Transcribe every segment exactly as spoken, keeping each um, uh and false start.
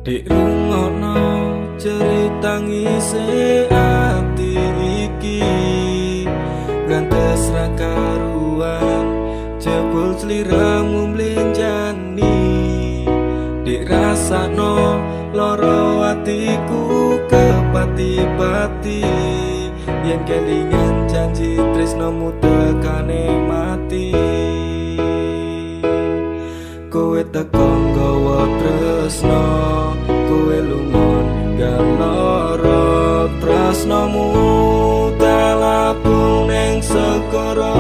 Dik rungokno cerita ngisi ati iki, ngantes ra karuan jebul sliramu mlenjani. Dik rasakno loro atiku kepati-pati, yen kelingan janji tresnomu tekane mati. Kowe teko nggawa tresno, kowe lunga ninggal lara, tresnomu talapung ning segara.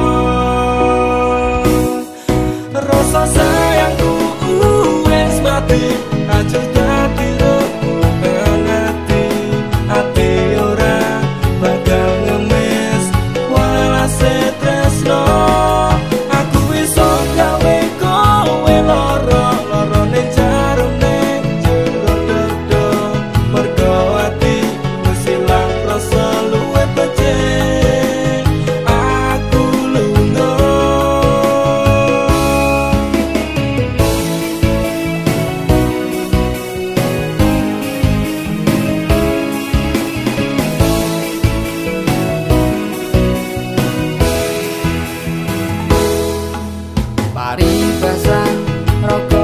Rasa sayangku wis mati, aja dadi rebutan ati. Ati ora bakal ngemis walase tresno. Aku iso gawe kowe lara, lara ning jarum ning jero dada. Mergo ati wis ilang rasa luwe becik, aku lunga. Paribasan roko